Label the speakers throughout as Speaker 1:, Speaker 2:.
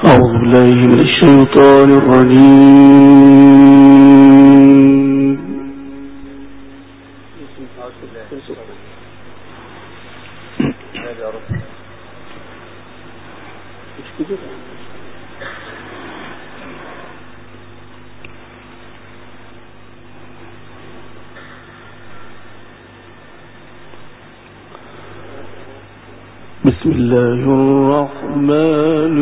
Speaker 1: أعوذ بالله من الشيطان الرجيم. بسم الله الرحمن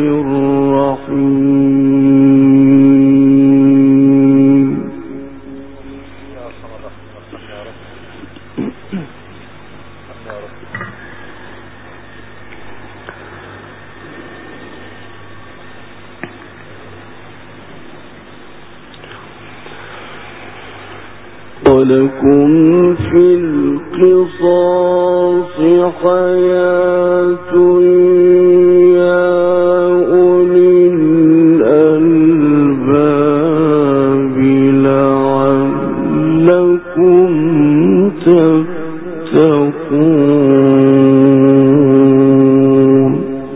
Speaker 1: الرحيم. ولكم في القصاص حياة يا أولي الألباب لعلكم تتقون.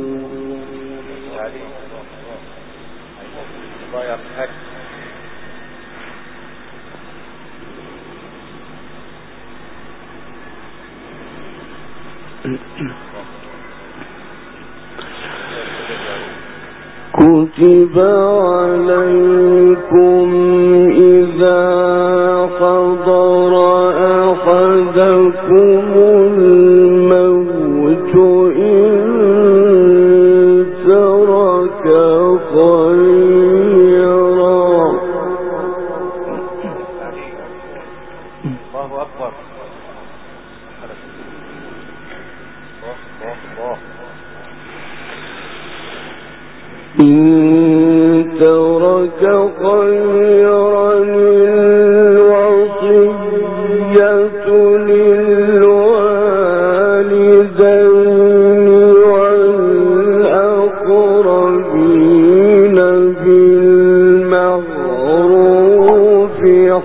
Speaker 1: كتب عليكم إذا حضر أحدكم الموت إن ترك خيرا.
Speaker 2: الله أكبر.
Speaker 1: إن ترك خيرا الوصية للوالدين والأقربين بالمعروف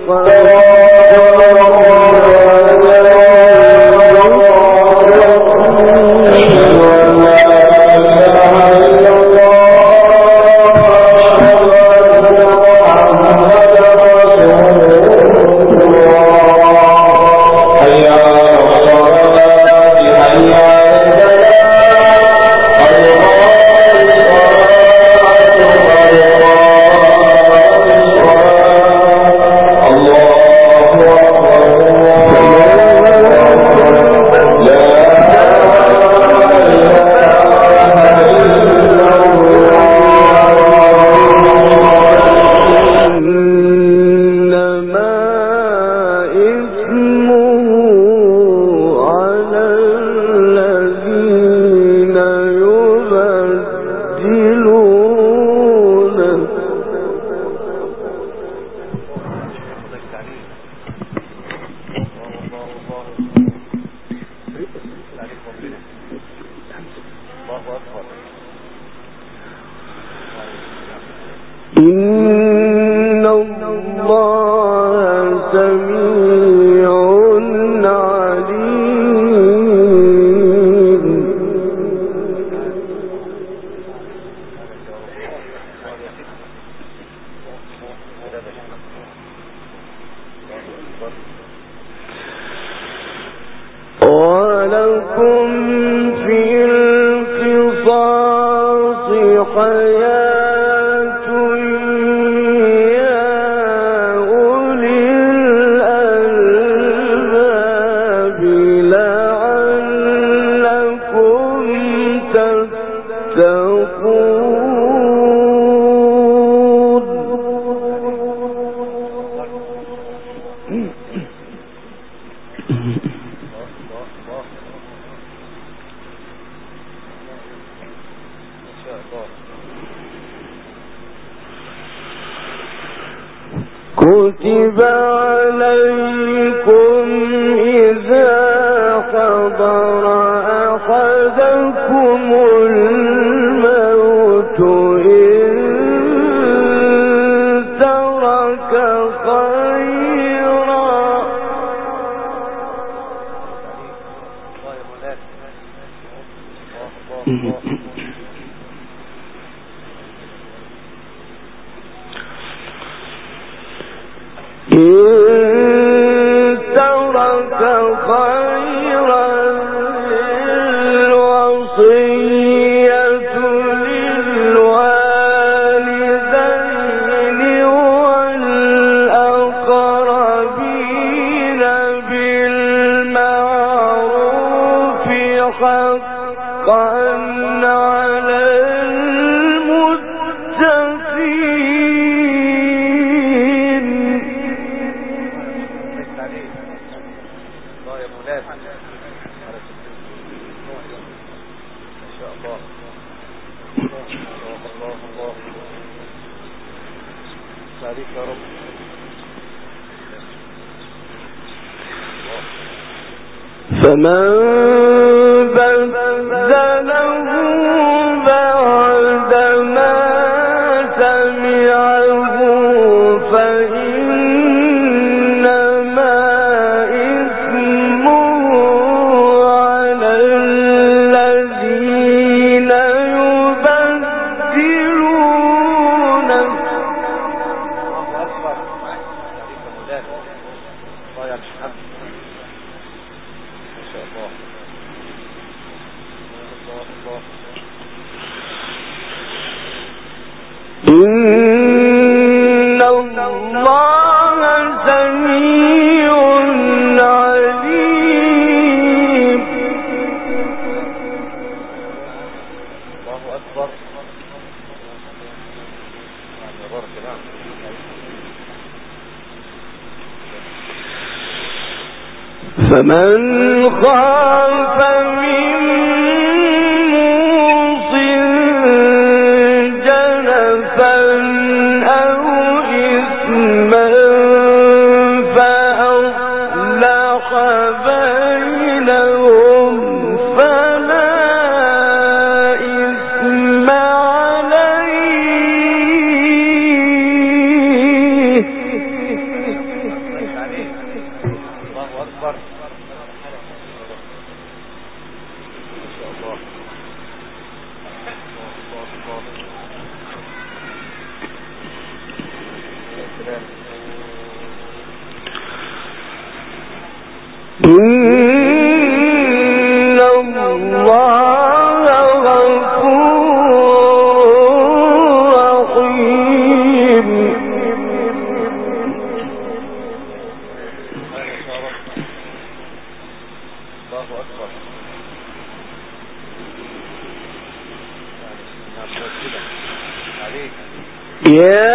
Speaker 1: إن الله سميع عليم. ولكم في القصاص حياة يا أولي الألباب لعلكم تتقون. كتب عليكم إذا حضر أحدكم الموت إن ترك خيرا. فمن بدله بعد ما سمعه فإنما إثمه على الذين يبدلونه. إن الله سميع عليم. الله أكبر. فمن خاف من موصٍ جنفا أو إثما فأصلح بينهم فلا إثم عليه. الله أكبر. إن الله غفور رحيم. الله أكبر. يا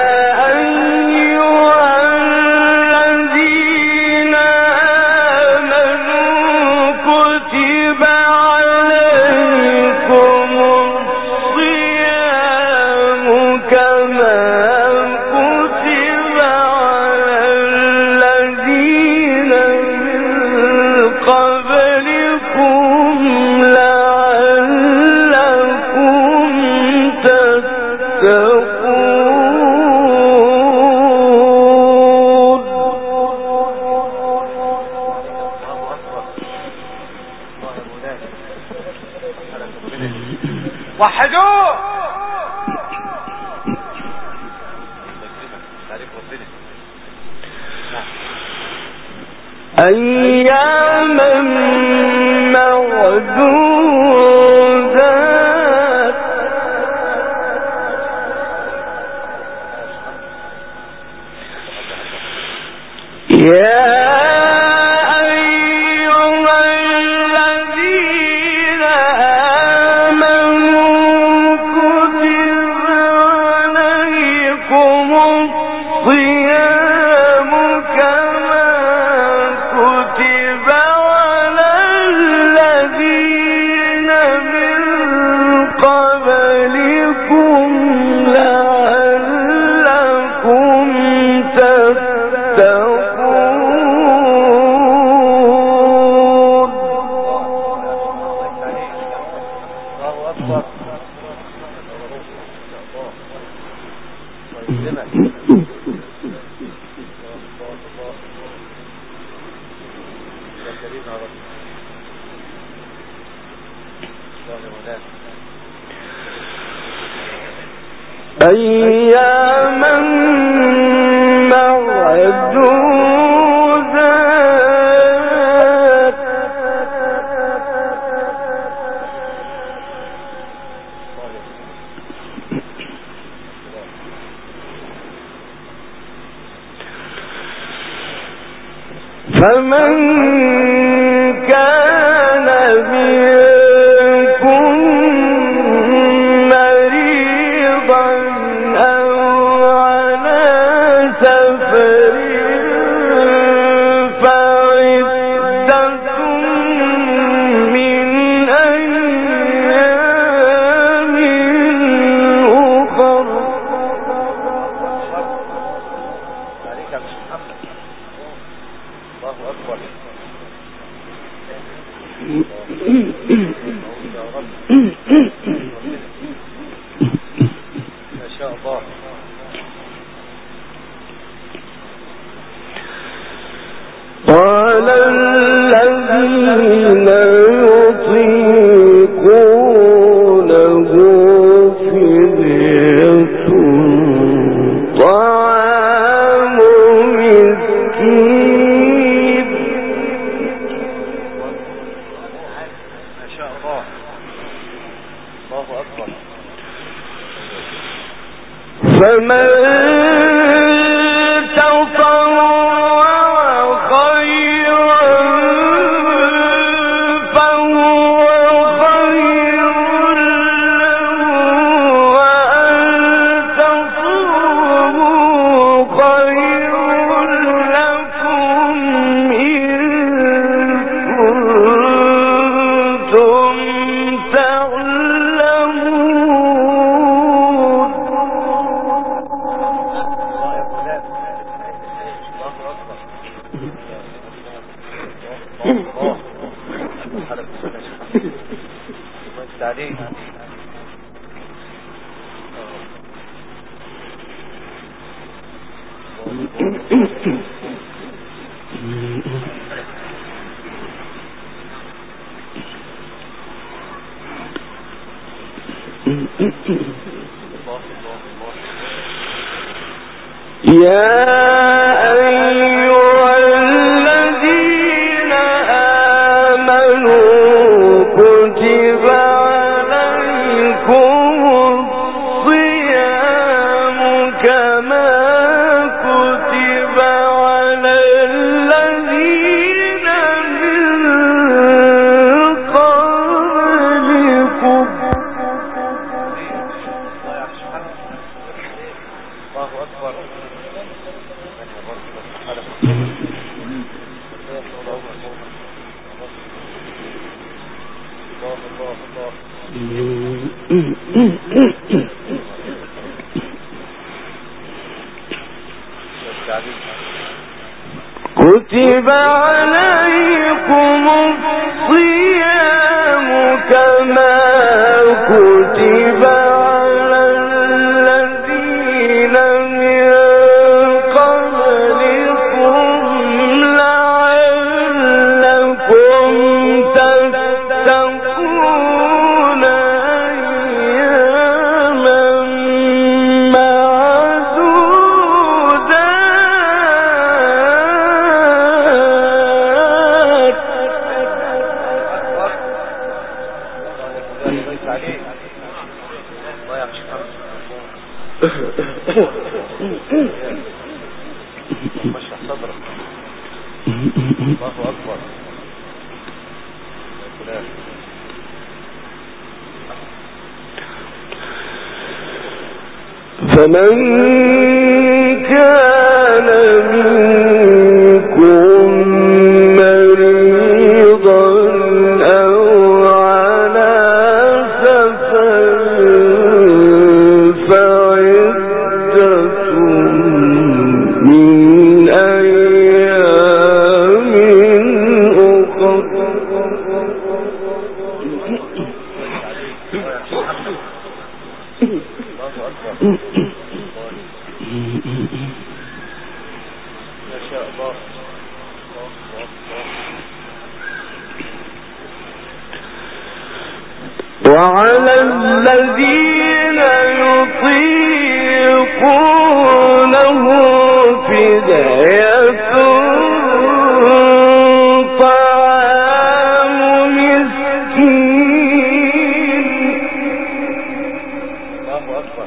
Speaker 1: وحدوه. أياما معدودات. يا أياما معدودات. فمن كان منكم مريضا أو على سفر فعدة من أيام أخر. الله أكبر. ما شاء الله. قال الذين يطيقونه فدية طعام مسكين. ما شاء الله. الله أكبر. فمن كتب عليكم الصيام كما كتب على الذين من قبلكم لعلكم تتقون أياما
Speaker 2: اشرح صدرك. الله أكبر.
Speaker 1: فمن كان منكم مريضا أو على سفر فعدة من أيام أخر.
Speaker 2: ما شاء الله.
Speaker 1: وعلى الذين يطيقونه فدية طعام مسكين.
Speaker 2: الله أكبر.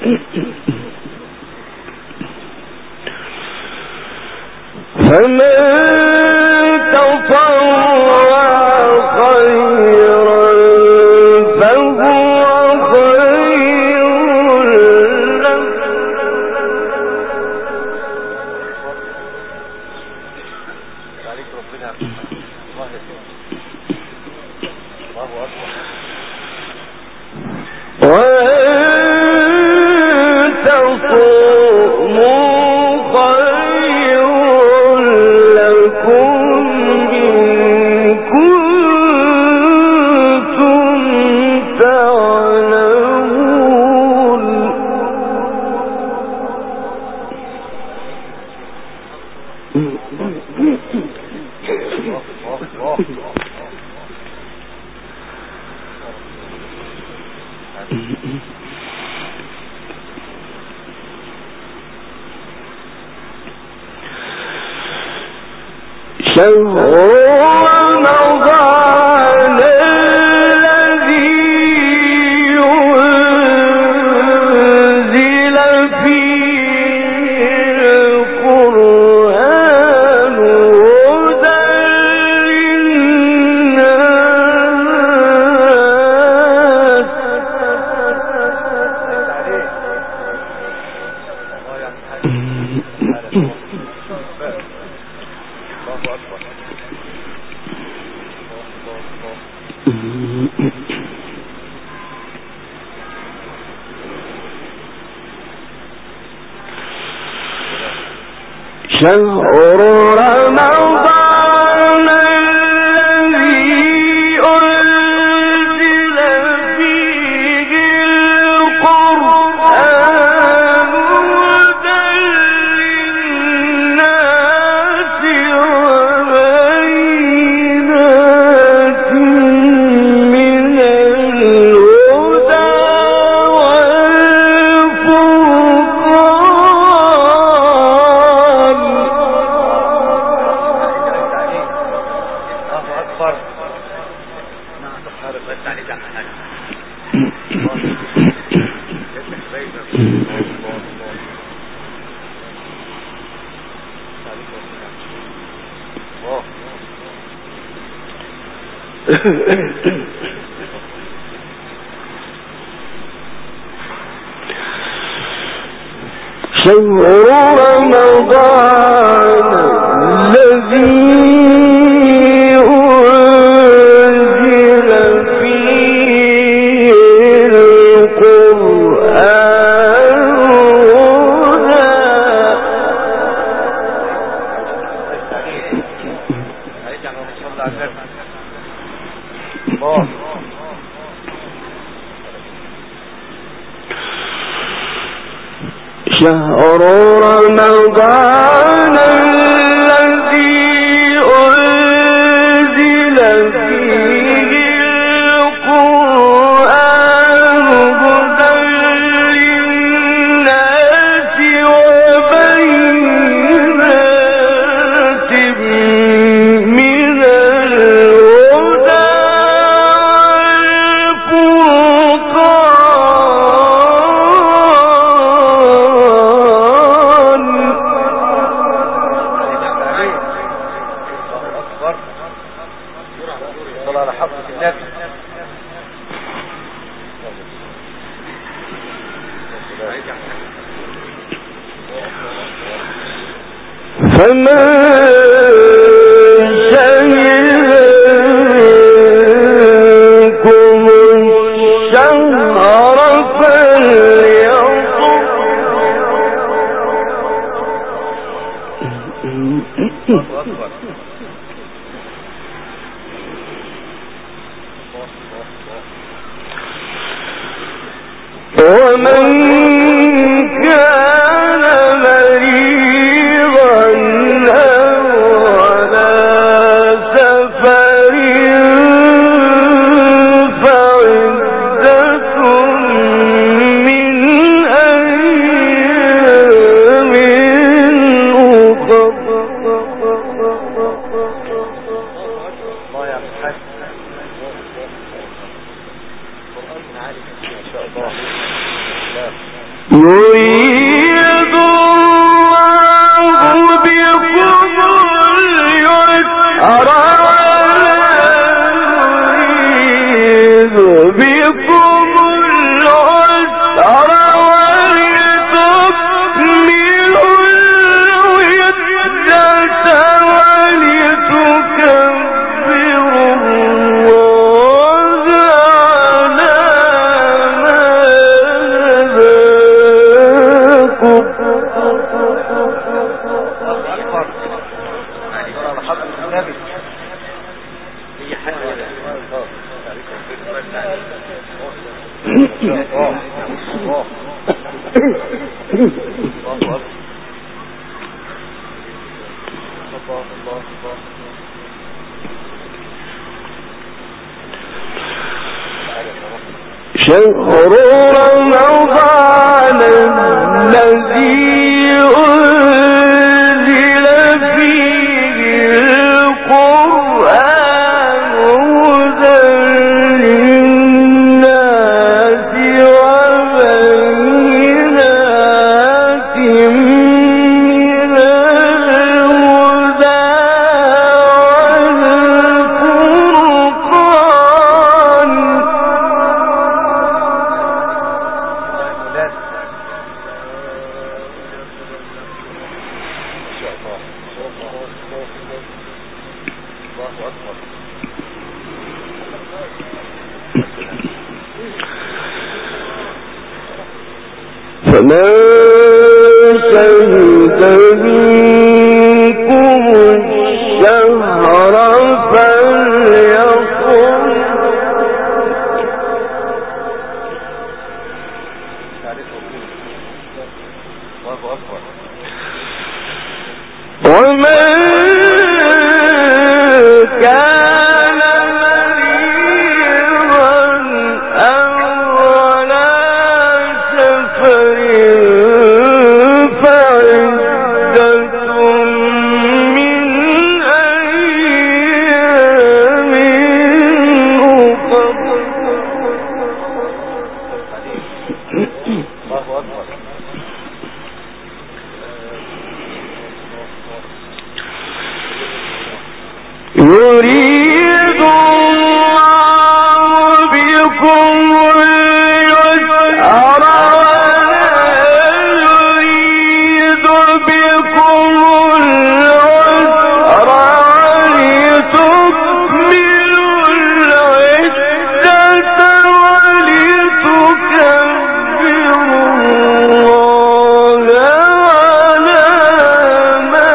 Speaker 1: شهر رمضان الذي أنزل فيه القرآن هدى للناس وبينات من الهدى فمن شهد منكم الشهر فليصم. ومن كان مريضا أو على سفر فعدة من أيام أخر. يريد الله بكم اليسر يريد بكم العسر ولتكملوا العدة ولتكبروا الله على ما هداكم. شهر رمضان الذي أنزل فيه القرآن هدى للناس وبينات من الهدى والفرقان. فمن شهد منكم الشهر فليصم. ومن كان مريضا أو على سفر فعدة من أيام أخر. يريد الله بكم اليسر ولا يريد بكم العسر ولتكملوا العدة ولتكبروا الله على ما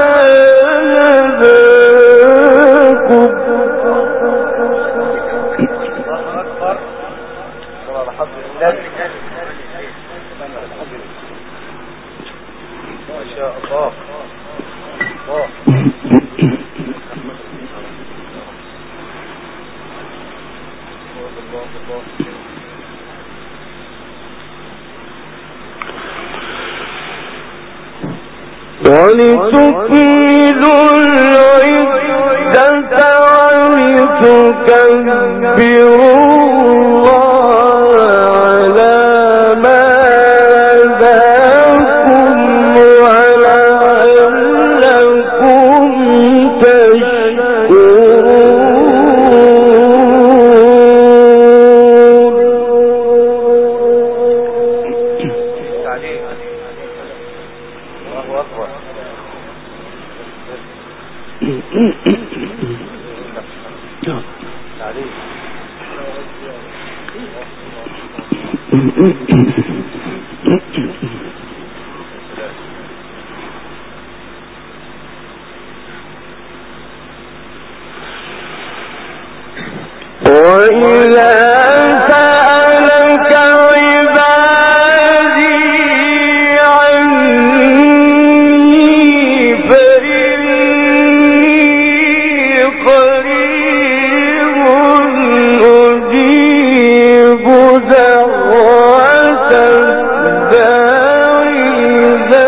Speaker 1: هداكم.
Speaker 2: ما شاء الله.
Speaker 1: ولتكملوا العدة ولتكبروا الله على ما هداكم ولعلكم وإذا سألك عبادي عني فإني قريب أجيب دعوة الداعي إذا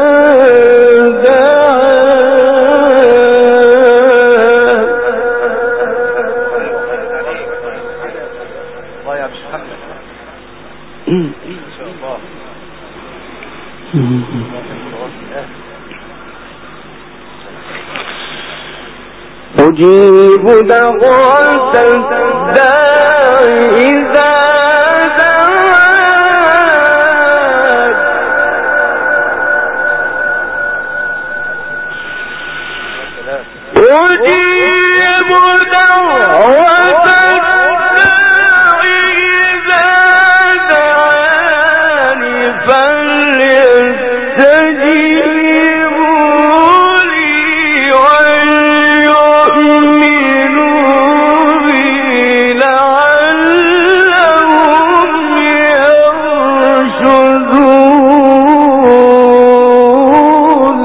Speaker 1: دعان. أجيب دعوة الداعي إذا دعان أجيب دعوة الداعي إذا دعان فليستجيبوا لي وليؤمنوا بي لعلهم يرشدون.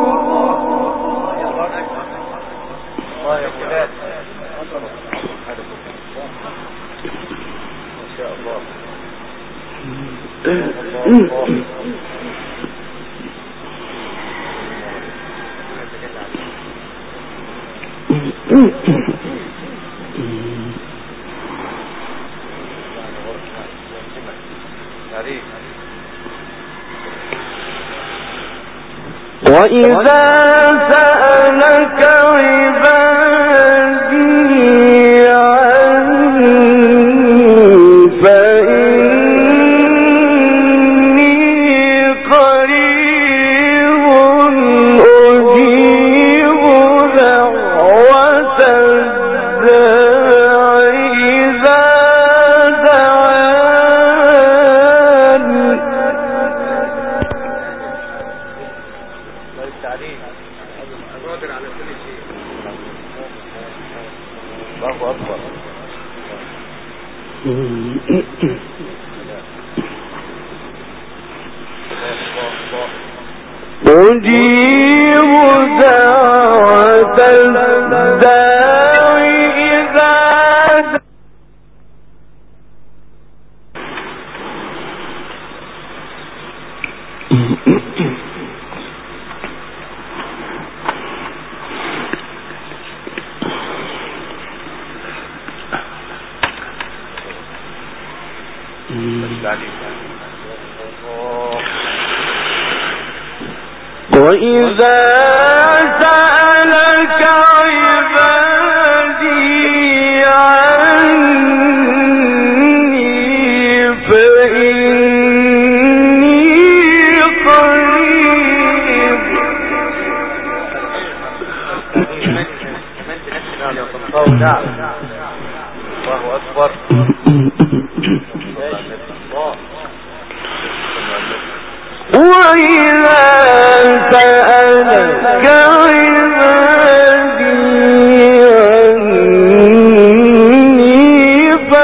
Speaker 1: وإذا سألك عبادي عني فإني قريب أجيب دعوة الداعي إذا دعان.
Speaker 2: قادر على كل شيء. الله أكبر.
Speaker 1: أجيب دعوة الداعي إذا وإذا سألك عبادي عني فإني قريب.
Speaker 2: الله أكبر.
Speaker 1: وإذا سألك عبادي عني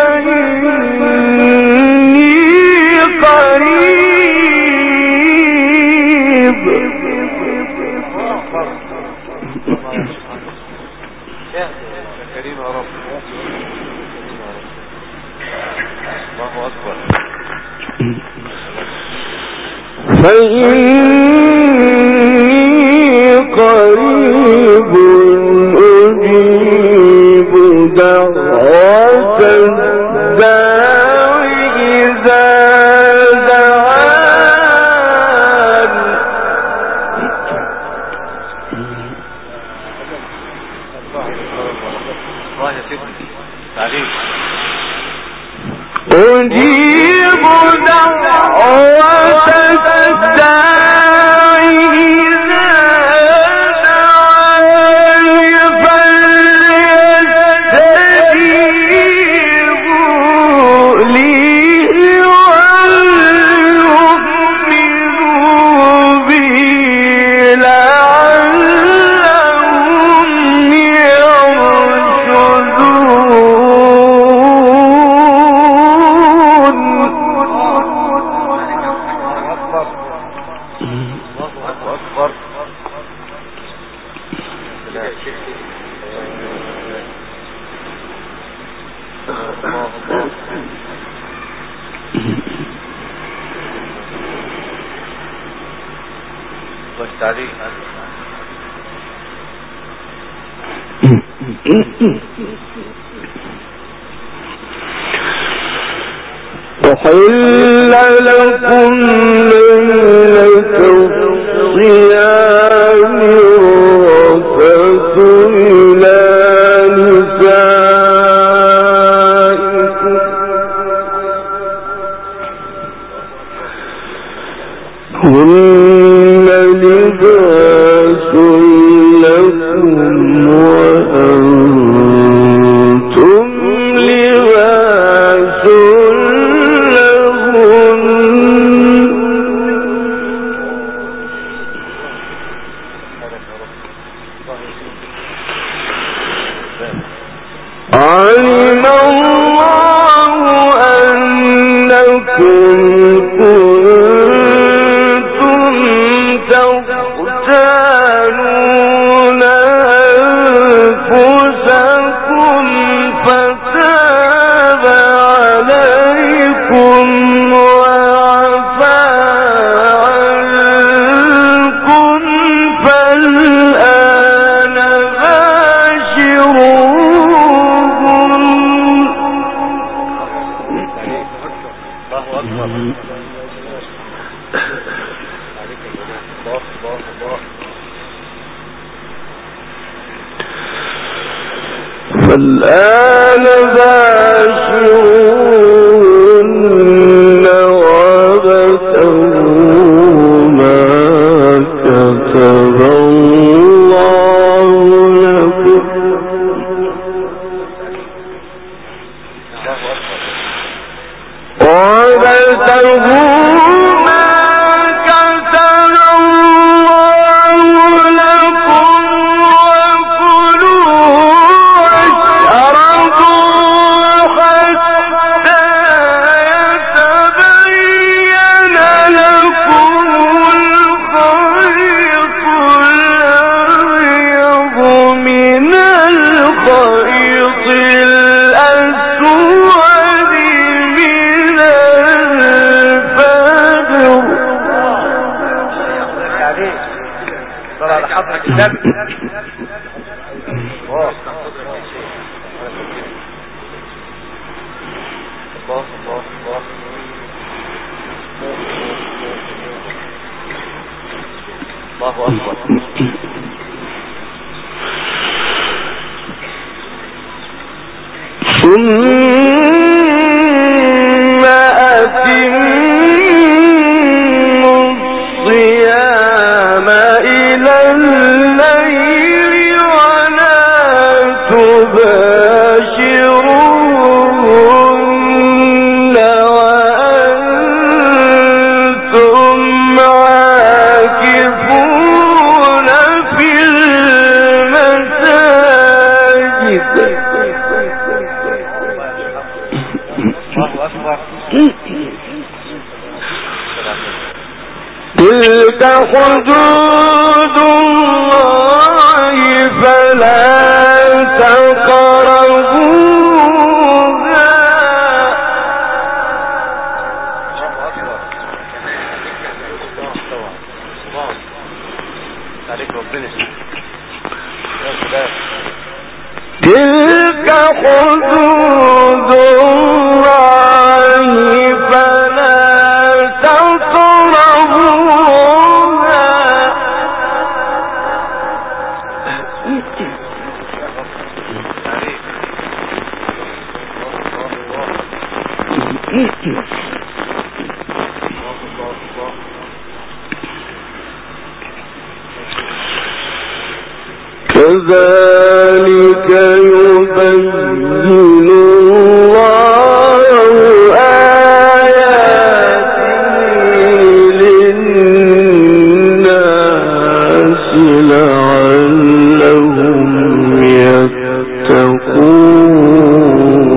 Speaker 1: فإني قريب.
Speaker 2: كريم يا رب. الله أكبر.
Speaker 1: فإني قريب أجيب دعوة الداعي إذا دعان.
Speaker 2: الله يا سيدي. تعليم.
Speaker 1: أجيب دعوة الداعي إذا دعان فليستجيبوا لي وليؤمنوا بي لعلهم أحل لكم ليلة الصيام الرفث إلى هن لباس لكم وأنتم لباس لهن علم الله أنكم كنتم تختانون أنفسكم فتاب عليكم وعفى عنكم فالآن باشروهن. فالآن باشروهن وابتغوا ما كتب الله لكم ثم أتموا الصيام إلى الليل ولا تباشروهن وأنتم عاكفون في المساجد. تلك حدود الله فلا تقربوها. تلك حدود الله فلا تقربوها. كذلك يبين الله آياته للناس لعلهم يتقون.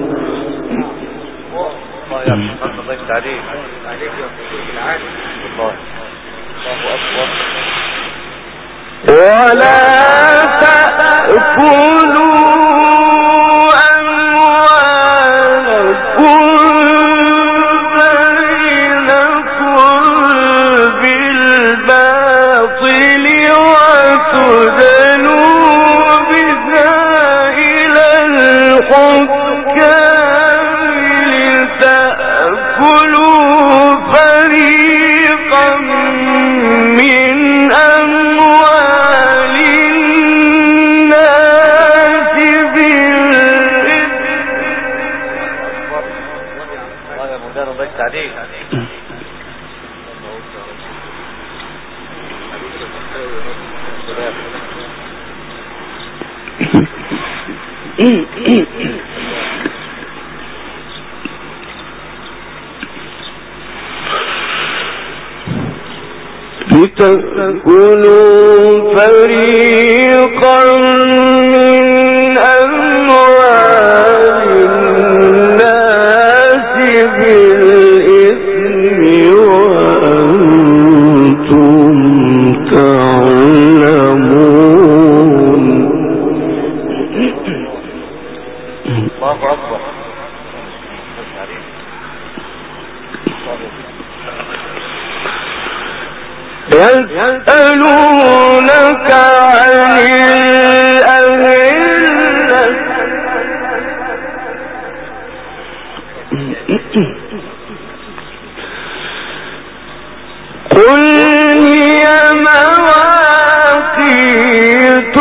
Speaker 1: ولا تأكلوا أموالكم بينكم بالباطل وتدلوا بها إلى الحكام لتأكلوا فريقا من أموال الناس لتأكلوا فريقا من أموال الناس بالإثم وأنتم تعلمون.
Speaker 2: الله أكبر.
Speaker 1: يسألونك عن الأهلة قل هي مواقيت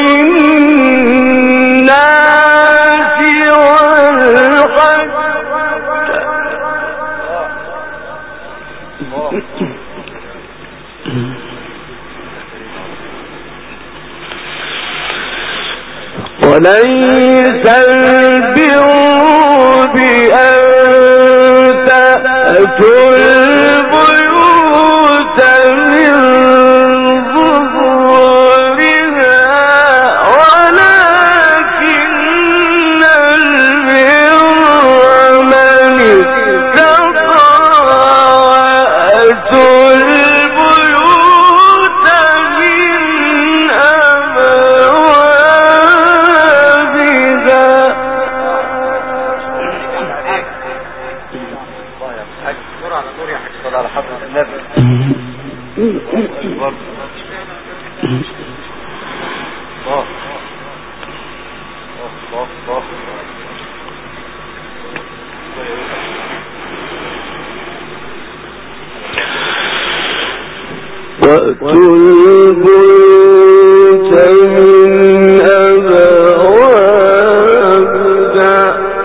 Speaker 1: للناس والحج وليس البر بأن تأتوا البيوت من ظهورها ولكن البر من اتقى وأتوا البيوت من
Speaker 2: على حضرة النبي.
Speaker 1: وأتوا البيوت من أبوابها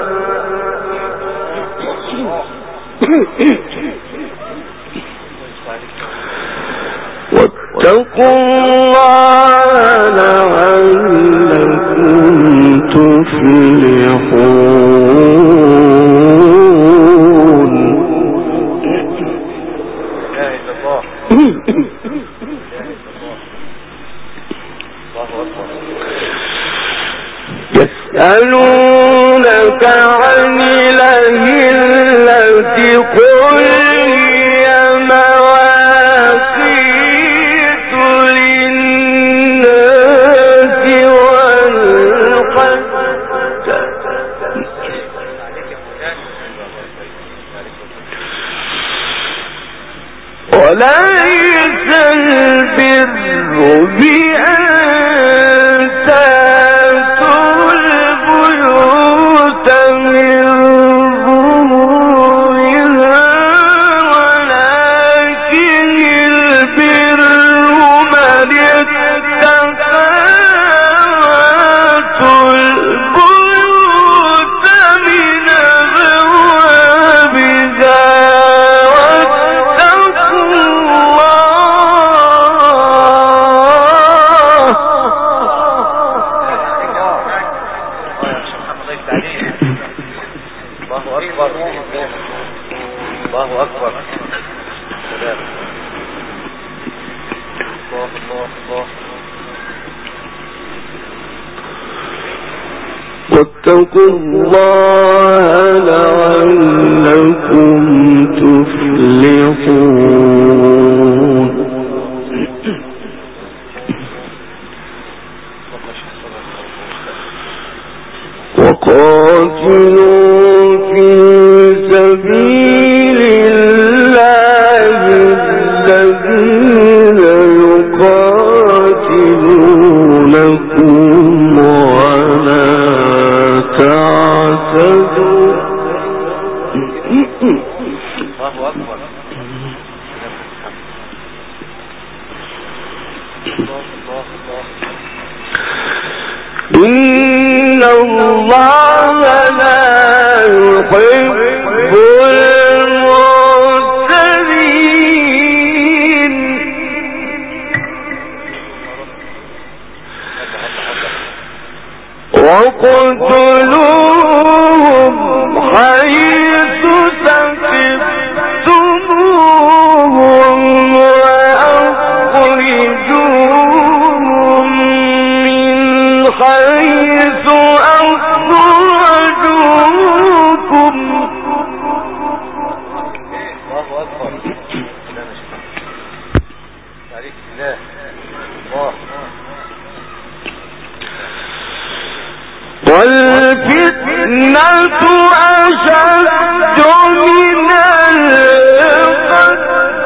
Speaker 1: واتقوا الله لعلكم تفلحون. يسألونك عن الأهلة قل هي مواقيت للناس والحج وليس البر بأن تأتوا البيوت من ظهورها ولكن البر من اتقى وأتوا البيوت من أبوابها
Speaker 2: الله أكبر. سلام. الله الله الله.
Speaker 1: واتقوا الله لعلكم تفلحون. وقاتلوا في سبيل الله الذين يقاتلونكم ولا تعتدوا.
Speaker 2: الله أكبر.
Speaker 1: إن الله لا يحب المعتدين وقتلوهم حيث ثقفتموهم وأخرجوهم من حيث أخرجوكم.
Speaker 2: الله أكبر. عليك الله. الله.
Speaker 1: والفتنة أشد من القتل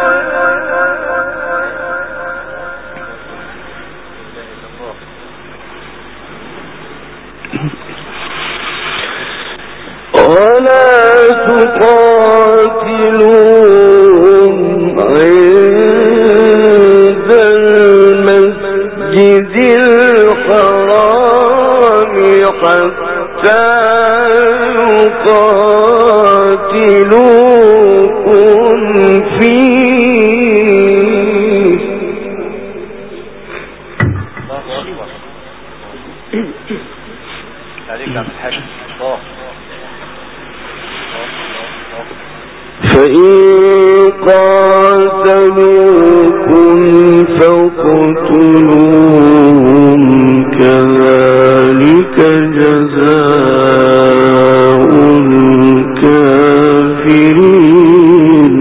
Speaker 1: ولا تقاتلوهم عند المسجد الحرام حتى يقاتلوكم فيه.
Speaker 2: الله أكبر. عليك عبد الحاج. الله.
Speaker 1: فإن قاتلوكم فاقتلوهم كذلك جزاء الكافرين.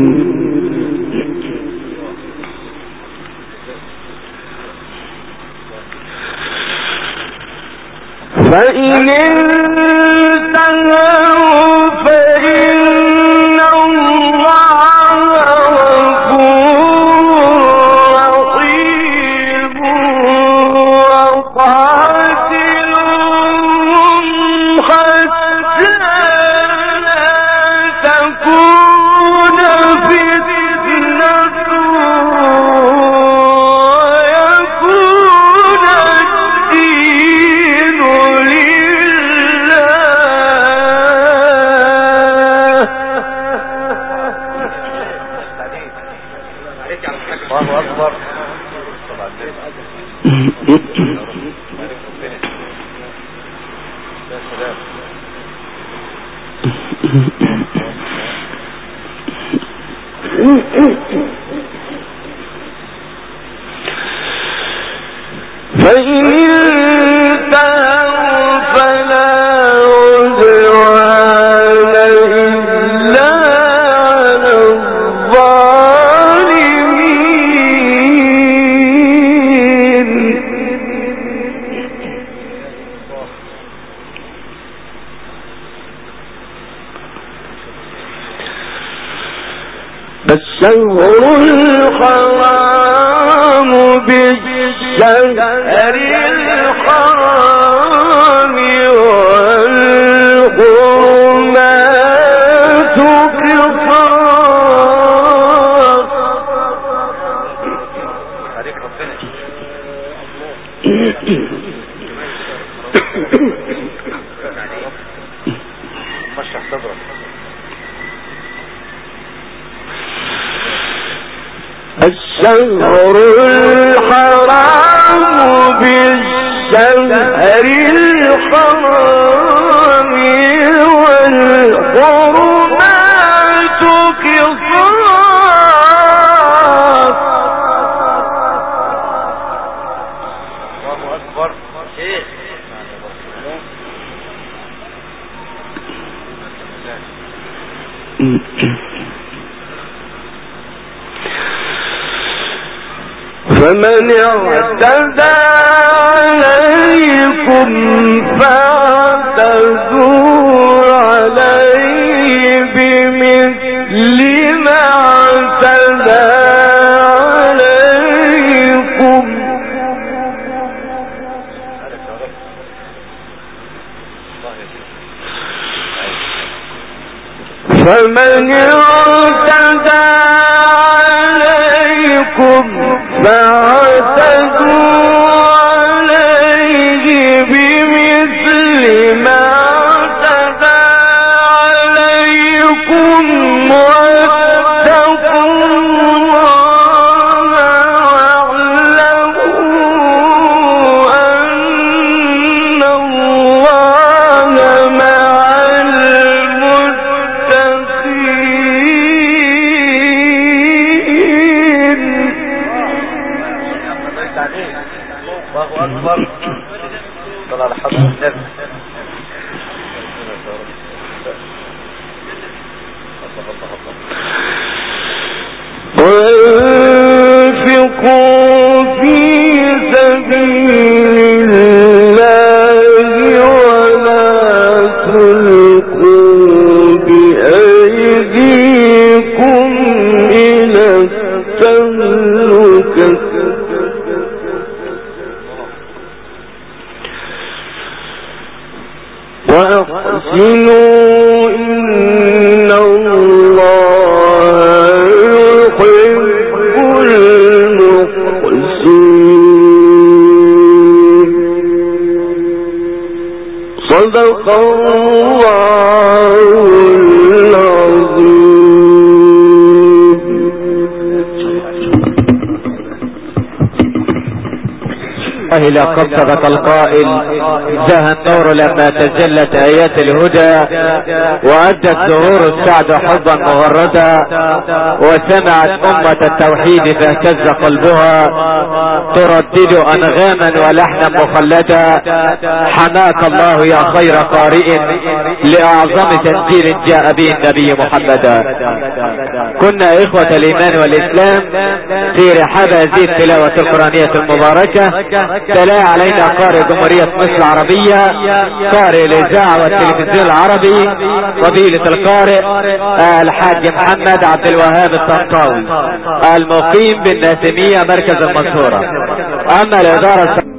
Speaker 1: فإن انتهوا فإن الله غفور رحيم. وقاتلوهم حتى لا تكون فتنة ويكون الدين
Speaker 2: الله أكبر. يا سلام.
Speaker 1: فإن انتهوا فلا عدوان إلا على الظالمين. الشهر الحرام بالشهر الحرام والحرمات قصاص.
Speaker 2: عليك ربنا. مشح صدرك.
Speaker 1: الشهر الحرام بالشهر الحرام والحرمات قصاص.
Speaker 2: الله أكبر. شيخ.
Speaker 1: فمن اعتدى عليكم فاعتدوا عليه بمثل ما اعتدى عليكم. فمن اعتدى عليكم فاعتدوا عليه بمثل ما اعتدى عليكم واتقوا الله واعلموا أن الله وأنفقوا في سبيل الله ولا تلقوا بأيديكم إلى التهلكة وأحسنوا إن الله يحب المحسنين. صدق الله العظيم.
Speaker 3: لقد صدق القائل زهى النور لما تجلت آيات الهدى وأدت ظهور السعد حبا مغردا وسمعت أمة التوحيد فاهتز قلبها تردد أنغاما ولحنا مخلدا. حماك الله يا خير قارئ لأعظم تنزيل جاء به النبي محمدا. كنا إخوة الإيمان والإسلام في رحاب هذه التلاوة القرآنية المباركة. تلا علينا قارئ جمهورية مصر العربية، قارئ الإذاعة والتلفزيون العربي، فضيلة القارئ الحاج محمد عبد الوهاب الطنطاوي المقيم بالناسمية مركز المنصورة. أما الإدارة